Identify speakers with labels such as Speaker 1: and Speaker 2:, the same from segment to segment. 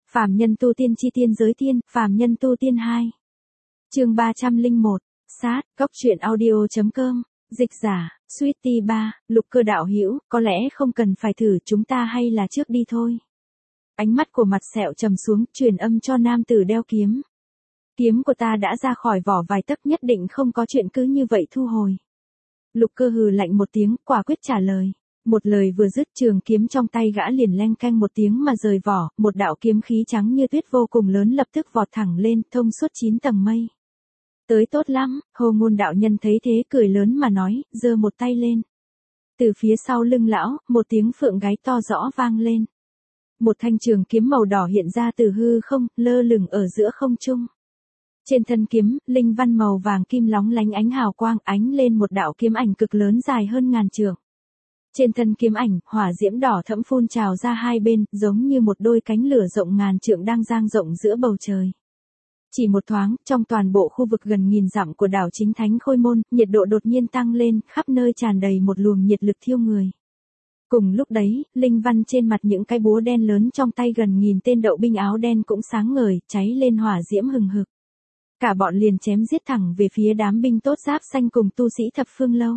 Speaker 1: Phàm nhân tu tiên chi tiên giới tiên, phàm nhân tu tiên 2. Chương 301, sát, góc truyện audio.com, dịch giả, Sweetie 3, Lục Cơ đạo hữu, có lẽ không cần phải thử, chúng ta hay là trước đi thôi. Ánh mắt của Mặt Sẹo trầm xuống, truyền âm cho nam tử đeo kiếm. Kiếm của ta đã ra khỏi vỏ vài tấc, nhất định không có chuyện cứ như vậy thu hồi. Lục Cơ hừ lạnh một tiếng, quả quyết trả lời. Một lời vừa dứt, trường kiếm trong tay gã liền leng keng một tiếng mà rời vỏ, một đạo kiếm khí trắng như tuyết vô cùng lớn lập tức vọt thẳng lên, thông suốt 9 tầng mây. Tới tốt lắm, Hồ Ngôn đạo nhân thấy thế cười lớn mà nói, giơ một tay lên. Từ phía sau lưng lão, một tiếng phượng gáy to rõ vang lên. Một thanh trường kiếm màu đỏ hiện ra từ hư không, lơ lửng ở giữa không trung. Trên thân kiếm, linh văn màu vàng kim lóng lánh ánh hào quang, ánh lên một đạo kiếm ảnh cực lớn dài hơn ngàn trượng. Trên thân kiếm ảnh, hỏa diễm đỏ thẫm phun trào ra hai bên, giống như một đôi cánh lửa rộng ngàn trượng đang dang rộng giữa bầu trời. Chỉ một thoáng, trong toàn bộ khu vực gần nghìn dặm của đảo Chính Thánh Khôi Môn, nhiệt độ đột nhiên tăng lên, khắp nơi tràn đầy một luồng nhiệt lực thiêu người. Cùng lúc đấy, linh văn trên mặt những cái búa đen lớn trong tay gần nghìn tên đậu binh áo đen cũng sáng ngời, cháy lên hỏa diễm hừng hực. Cả bọn liền chém giết thẳng về phía đám binh tốt giáp xanh cùng tu sĩ thập phương lâu.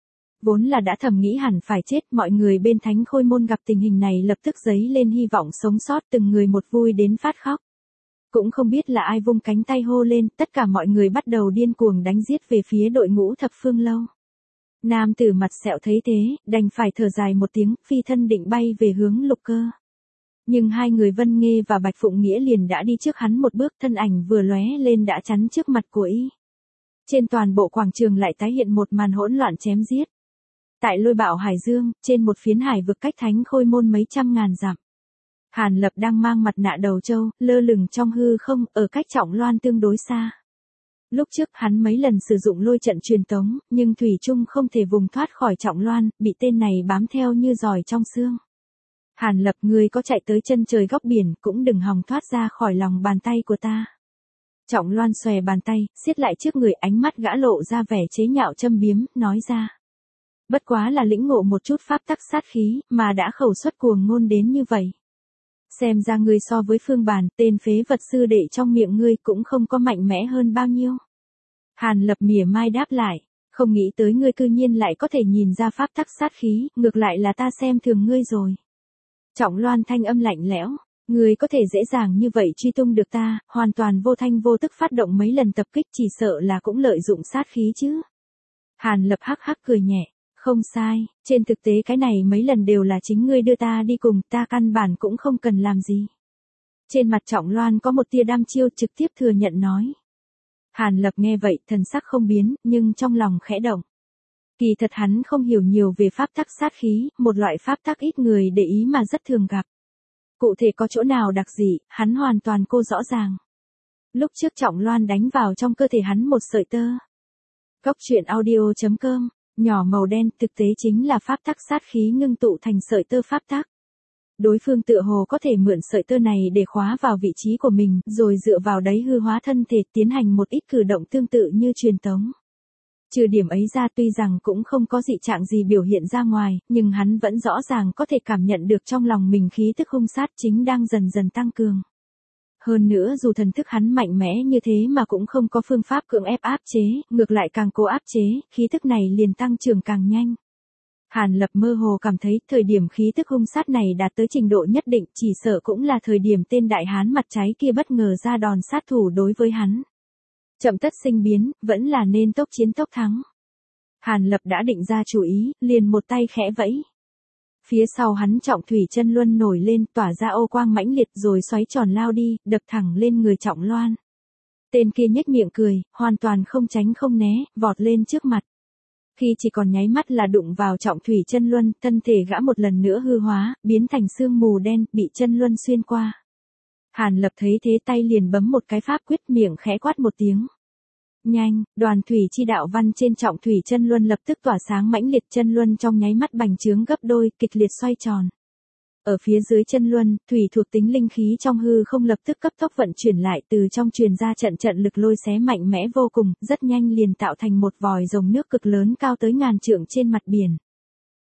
Speaker 1: Vốn là đã thầm nghĩ hẳn phải chết, mọi người bên Thánh Khôi Môn gặp tình hình này lập tức dấy lên hy vọng sống sót, từng người một vui đến phát khóc. Cũng không biết là ai vung cánh tay hô lên, tất cả mọi người bắt đầu điên cuồng đánh giết về phía đội ngũ thập phương lâu. Nam tử Mặt Sẹo thấy thế, đành phải thở dài một tiếng, phi thân định bay về hướng Lục Cơ. Nhưng hai người Vân Nghê và Bạch Phụng Nghĩa liền đã đi trước hắn một bước, thân ảnh vừa lóe lên đã chắn trước mặt của y. Trên toàn bộ quảng trường lại tái hiện một màn hỗn loạn chém giết. Tại Lôi Bạo Hải Dương, trên một phiến hải vực cách Thánh Khôi Môn mấy trăm ngàn dặm. Hàn Lập đang mang mặt nạ đầu trâu, lơ lửng trong hư không, ở cách Trọng Loan tương đối xa. Lúc trước hắn mấy lần sử dụng lôi trận truyền tống, nhưng thủy chung không thể vùng thoát khỏi Trọng Loan, bị tên này bám theo như giòi trong xương. Hàn Lập, ngươi có chạy tới chân trời góc biển, cũng đừng hòng thoát ra khỏi lòng bàn tay của ta. Trọng Loan xòe bàn tay, siết lại trước người, ánh mắt gã lộ ra vẻ chế nhạo châm biếm, nói ra. Bất quá là lĩnh ngộ một chút pháp tắc sát khí, mà đã khẩu xuất cuồng ngôn đến như vậy. Xem ra ngươi so với Phương Bàn, tên phế vật sư đệ trong miệng ngươi cũng không có mạnh mẽ hơn bao nhiêu. Hàn Lập mỉa mai đáp lại, không nghĩ tới ngươi cư nhiên lại có thể nhìn ra pháp tắc sát khí, ngược lại là ta xem thường ngươi rồi. Trọng Loan thanh âm lạnh lẽo, ngươi có thể dễ dàng như vậy truy tung được ta, hoàn toàn vô thanh vô tức phát động mấy lần tập kích, chỉ sợ là cũng lợi dụng sát khí chứ. Hàn Lập hắc hắc cười nhẹ. Không sai, trên thực tế cái này mấy lần đều là chính ngươi đưa ta đi cùng, ta căn bản cũng không cần làm gì. Trên mặt Trọng Loan có một tia đăm chiêu, trực tiếp thừa nhận nói. Hàn Lập nghe vậy, thần sắc không biến, nhưng trong lòng khẽ động. Kỳ thật hắn không hiểu nhiều về pháp tắc sát khí, một loại pháp tắc ít người để ý mà rất thường gặp. Cụ thể có chỗ nào đặc dị, hắn hoàn toàn cô rõ ràng. Lúc trước Trọng Loan đánh vào trong cơ thể hắn một sợi tơ. Góc truyện audio.com, nhỏ màu đen, thực tế chính là pháp tắc sát khí ngưng tụ thành sợi tơ pháp tắc. Đối phương tựa hồ có thể mượn sợi tơ này để khóa vào vị trí của mình, rồi dựa vào đấy hư hóa thân thể, tiến hành một ít cử động tương tự như truyền tống. Trừ điểm ấy ra, tuy rằng cũng không có dị trạng gì biểu hiện ra ngoài, nhưng hắn vẫn rõ ràng có thể cảm nhận được trong lòng mình khí tức hung sát chính đang dần dần tăng cường. Hơn nữa dù thần thức hắn mạnh mẽ như thế mà cũng không có phương pháp cưỡng ép áp chế, ngược lại càng cố áp chế, khí tức này liền tăng trưởng càng nhanh. Hàn Lập mơ hồ cảm thấy thời điểm khí tức hung sát này đạt tới trình độ nhất định, chỉ sợ cũng là thời điểm tên đại hán mặt trái kia bất ngờ ra đòn sát thủ đối với hắn. Chậm tất sinh biến, vẫn là nên tốc chiến tốc thắng. Hàn Lập đã định ra chủ ý, liền một tay khẽ vẫy. Phía sau hắn Trọng Thủy Chân Luân nổi lên, tỏa ra ô quang mãnh liệt rồi xoáy tròn lao đi, đập thẳng lên người Trọng Loan. Tên kia nhếch miệng cười, hoàn toàn không tránh không né, vọt lên trước mặt. Khi chỉ còn nháy mắt là đụng vào Trọng Thủy Chân Luân, thân thể gã một lần nữa hư hóa, biến thành sương mù đen, bị Chân Luân xuyên qua. Hàn Lập thấy thế tay liền bấm một cái pháp quyết, miệng khẽ quát một tiếng. Nhanh, đoàn thủy chi đạo văn trên Trọng Thủy Chân Luân lập tức tỏa sáng mãnh liệt, chân luân trong nháy mắt bành trướng gấp đôi, kịch liệt xoay tròn. Ở phía dưới chân luân, thủy thuộc tính linh khí trong hư không lập tức cấp tốc vận chuyển lại, từ trong truyền ra trận trận lực lôi xé mạnh mẽ vô cùng, rất nhanh liền tạo thành một vòi rồng nước cực lớn cao tới ngàn trượng trên mặt biển.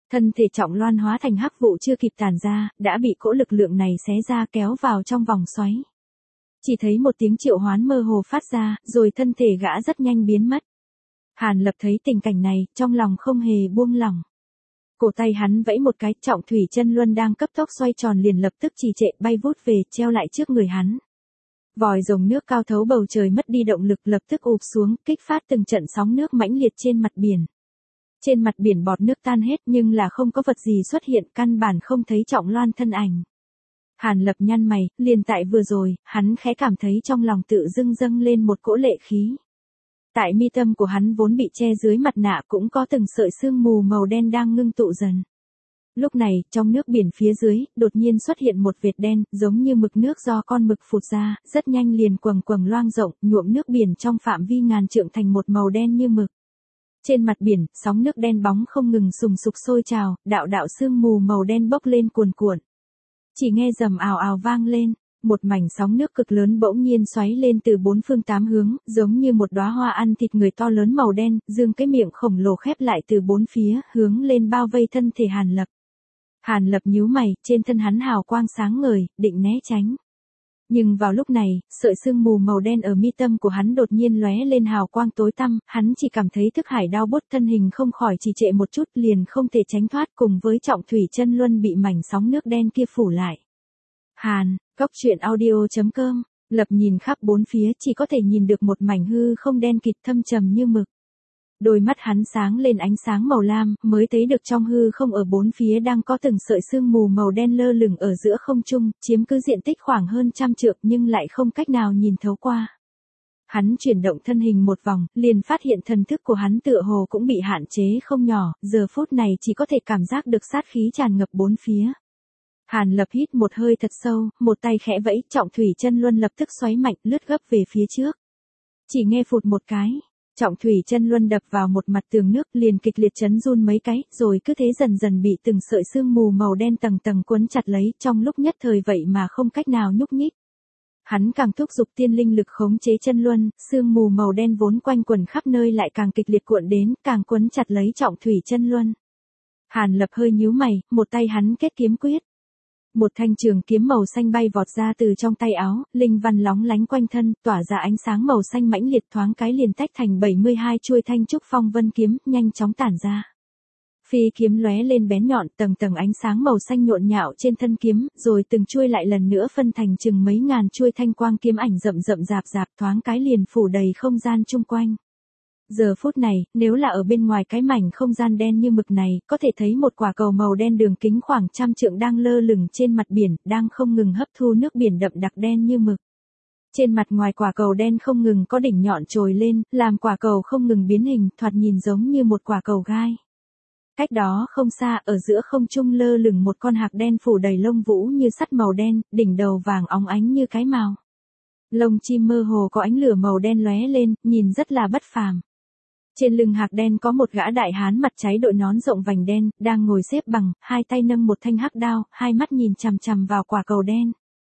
Speaker 1: Thân thể Trọng Loan hóa thành hắc vụ chưa kịp tản ra, đã bị cỗ lực lượng này xé ra kéo vào trong vòng xoáy. Chỉ thấy một tiếng triệu hoán mơ hồ phát ra, rồi thân thể gã rất nhanh biến mất. Hàn Lập thấy tình cảnh này, trong lòng không hề buông lỏng. Cổ tay hắn vẫy một cái, Trọng Thủy Chân Luân đang cấp tốc xoay tròn liền lập tức trì trệ bay vút về, treo lại trước người hắn. Vòi rồng nước cao thấu bầu trời mất đi động lực lập tức ụp xuống, kích phát từng trận sóng nước mãnh liệt trên mặt biển. Trên mặt biển bọt nước tan hết nhưng là không có vật gì xuất hiện, căn bản không thấy Trọng Loan thân ảnh. Hàn Lập nhăn mày, liền tại vừa rồi, hắn khẽ cảm thấy trong lòng tự dưng dâng lên một cỗ lệ khí. Tại mi tâm của hắn vốn bị che dưới mặt nạ cũng có từng sợi sương mù màu đen đang ngưng tụ dần. Lúc này, trong nước biển phía dưới, đột nhiên xuất hiện một vệt đen, giống như mực nước do con mực phụt ra, rất nhanh liền quầng quầng loang rộng, nhuộm nước biển trong phạm vi ngàn trượng thành một màu đen như mực. Trên mặt biển, sóng nước đen bóng không ngừng sùng sục sôi trào, đạo đạo sương mù màu đen bốc lên cuồn cuộn. Chỉ nghe rầm ào ào vang lên, một mảnh sóng nước cực lớn bỗng nhiên xoáy lên từ bốn phương tám hướng, giống như một đóa hoa ăn thịt người to lớn màu đen, dương cái miệng khổng lồ khép lại từ bốn phía, hướng lên bao vây thân thể Hàn Lập. Hàn Lập nhíu mày, trên thân hắn hào quang sáng ngời, định né tránh. Nhưng vào lúc này, sợi sương mù màu đen ở mi tâm của hắn đột nhiên lóe lên hào quang tối tăm, hắn chỉ cảm thấy thức hải đau buốt, thân hình không khỏi trì trệ một chút, liền không thể tránh thoát, cùng với Trọng Thủy Chân Luân bị mảnh sóng nước đen kia phủ lại. Góc truyện audio.com, Lập nhìn khắp bốn phía chỉ có thể nhìn được một mảnh hư không đen kịt thâm trầm như mực. Đôi mắt hắn sáng lên ánh sáng màu lam, mới thấy được trong hư không ở bốn phía đang có từng sợi sương mù màu đen lơ lửng ở giữa không trung, chiếm cứ diện tích khoảng hơn 100 trượng nhưng lại không cách nào nhìn thấu qua. Hắn chuyển động thân hình một vòng, liền phát hiện thần thức của hắn tựa hồ cũng bị hạn chế không nhỏ, giờ phút này chỉ có thể cảm giác được sát khí tràn ngập bốn phía. Hàn Lập hít một hơi thật sâu, một tay khẽ vẫy, Trọng Thủy Chân Luân lập tức xoáy mạnh, lướt gấp về phía trước. Chỉ nghe phụt một cái, Trọng Thủy Chân Luân đập vào một mặt tường nước, liền kịch liệt chấn run mấy cái, rồi cứ thế dần dần bị từng sợi sương mù màu đen tầng tầng quấn chặt lấy, trong lúc nhất thời vậy mà không cách nào nhúc nhích. Hắn càng thúc giục tiên linh lực khống chế Chân Luân, sương mù màu đen vốn quanh quẩn khắp nơi lại càng kịch liệt cuộn đến, càng quấn chặt lấy Trọng Thủy Chân Luân. Hàn Lập hơi nhíu mày, một tay hắn kết kiếm quyết. Một thanh trường kiếm màu xanh bay vọt ra từ trong tay áo, linh văn lóng lánh quanh thân, tỏa ra ánh sáng màu xanh mãnh liệt, thoáng cái liền tách thành 72 chuôi thanh trúc phong vân kiếm, nhanh chóng tản ra. Phi kiếm lóe lên bén nhọn, tầng tầng ánh sáng màu xanh nhộn nhạo trên thân kiếm, rồi từng chuôi lại lần nữa phân thành chừng mấy ngàn chuôi thanh quang kiếm ảnh rậm rậm rạp rạp, thoáng cái liền phủ đầy không gian chung quanh. Giờ phút này, nếu là ở bên ngoài cái mảnh không gian đen như mực này, có thể thấy một quả cầu màu đen đường kính khoảng 100 trượng đang lơ lửng trên mặt biển, đang không ngừng hấp thu nước biển đậm đặc đen như mực. Trên mặt ngoài quả cầu đen không ngừng có đỉnh nhọn trồi lên, làm quả cầu không ngừng biến hình, thoạt nhìn giống như một quả cầu gai. Cách đó không xa, ở giữa không trung lơ lửng một con hạc đen phủ đầy lông vũ như sắt màu đen, đỉnh đầu vàng óng ánh như cái mào. Lông chim mơ hồ có ánh lửa màu đen lóe lên, nhìn rất là bất phàm. Trên lưng hạc đen có một gã đại hán mặt cháy đội nón rộng vành đen, đang ngồi xếp bằng, hai tay nâng một thanh hắc đao, hai mắt nhìn chằm chằm vào quả cầu đen.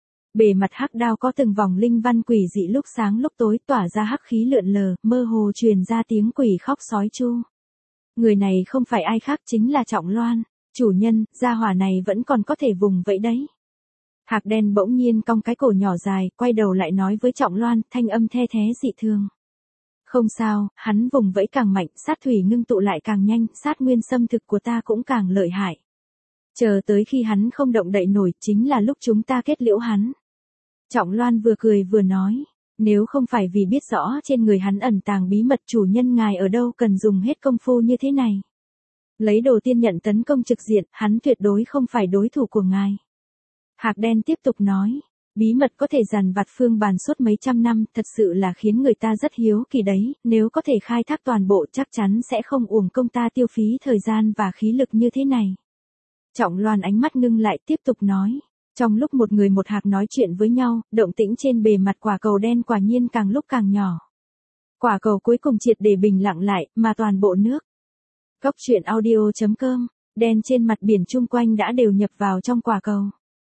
Speaker 1: Bề mặt hắc đao có từng vòng linh văn quỷ dị lúc sáng lúc tối, tỏa ra hắc khí lượn lờ, mơ hồ truyền ra tiếng quỷ khóc sói chu. Người này không phải ai khác chính là Trọng Loan, chủ nhân, gia hỏa này vẫn còn có thể vùng vẫy đấy. Hạc đen bỗng nhiên cong cái cổ nhỏ dài, quay đầu lại nói với Trọng Loan, thanh âm the thé dị thường. Không sao, hắn vùng vẫy càng mạnh, sát thủy ngưng tụ lại càng nhanh, sát nguyên xâm thực của ta cũng càng lợi hại. Chờ tới khi hắn không động đậy nổi, chính là lúc chúng ta kết liễu hắn. Trọng Loan vừa cười vừa nói, nếu không phải vì biết rõ trên người hắn ẩn tàng bí mật, chủ nhân ngài ở đâu cần dùng hết công phu như thế này. Lấy đồ tiên nhận tấn công trực diện, hắn tuyệt đối không phải đối thủ của ngài. Hạc đen tiếp tục nói. Bí mật có thể dằn vặt phương bàn suốt mấy trăm năm, thật sự là khiến người ta rất hiếu kỳ đấy, nếu có thể khai thác toàn bộ chắc chắn sẽ không uổng công ta tiêu phí thời gian và khí lực như thế này. Trọng Loan ánh mắt ngưng lại tiếp tục nói. Trong lúc một người một hạc nói chuyện với nhau, động tĩnh trên bề mặt quả cầu đen quả nhiên càng lúc càng nhỏ. Quả cầu cuối cùng triệt để bình lặng lại, mà toàn bộ nước. Góc truyện audio.com, đen trên mặt biển chung quanh đã đều nhập vào trong quả cầu.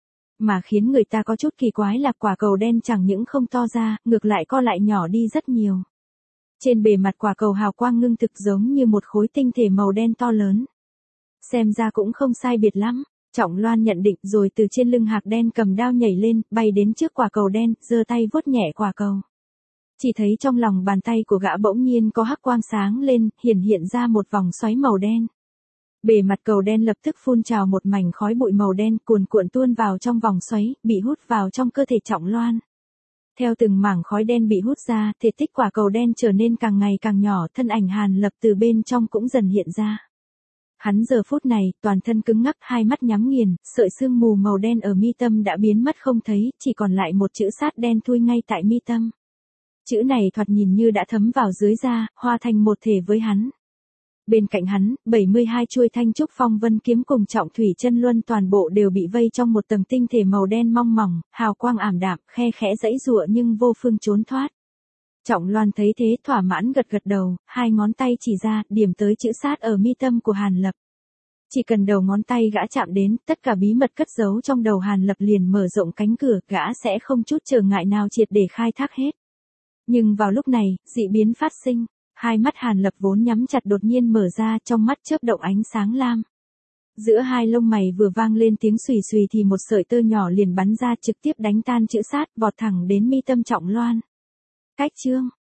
Speaker 1: Mà khiến người ta có chút kỳ quái là quả cầu đen chẳng những không to ra, ngược lại co lại nhỏ đi rất nhiều. Trên bề mặt quả cầu hào quang ngưng thực giống như một khối tinh thể màu đen to lớn. Xem ra cũng không sai biệt lắm. Trọng Loan nhận định rồi từ trên lưng hạc đen cầm đao nhảy lên, bay đến trước quả cầu đen, giơ tay vuốt nhẹ quả cầu. Chỉ thấy trong lòng bàn tay của gã bỗng nhiên có hắc quang sáng lên, hiện ra một vòng xoáy màu đen. Bề mặt cầu đen lập tức phun trào một mảnh khói bụi màu đen cuồn cuộn tuôn vào trong vòng xoáy, bị hút vào trong cơ thể Trọng Loan. Theo từng mảng khói đen bị hút ra, thể tích quả cầu đen trở nên càng ngày càng nhỏ, thân ảnh Hàn Lập từ bên trong cũng dần hiện ra. Hắn giờ phút này, toàn thân cứng ngắc, hai mắt nhắm nghiền, sợi sương mù màu đen ở mi tâm đã biến mất không thấy, chỉ còn lại một chữ sát đen thui ngay tại mi tâm. Chữ này thoạt nhìn như đã thấm vào dưới da, hòa thành một thể với hắn. Bên cạnh hắn, 72 chuôi thanh trúc phong vân kiếm cùng trọng thủy chân luân toàn bộ đều bị vây trong một tầng tinh thể màu đen mong mỏng, hào quang ảm đạm, khe khẽ giãy giụa nhưng vô phương trốn thoát. Trọng Loan thấy thế thỏa mãn gật gật đầu, hai ngón tay chỉ ra, điểm tới chữ sát ở mi tâm của Hàn Lập. Chỉ cần đầu ngón tay gã chạm đến, tất cả bí mật cất giấu trong đầu Hàn Lập liền mở rộng cánh cửa, gã sẽ không chút trở ngại nào triệt để khai thác hết. Nhưng vào lúc này, dị biến phát sinh, hai mắt Hàn Lập vốn nhắm chặt đột nhiên mở ra, trong mắt chớp động ánh sáng lam. Giữa hai lông mày vừa vang lên tiếng xùy xùy thì một sợi tơ nhỏ liền bắn ra trực tiếp đánh tan chữ sát, vọt thẳng đến mi tâm Trọng Loan. Cách chương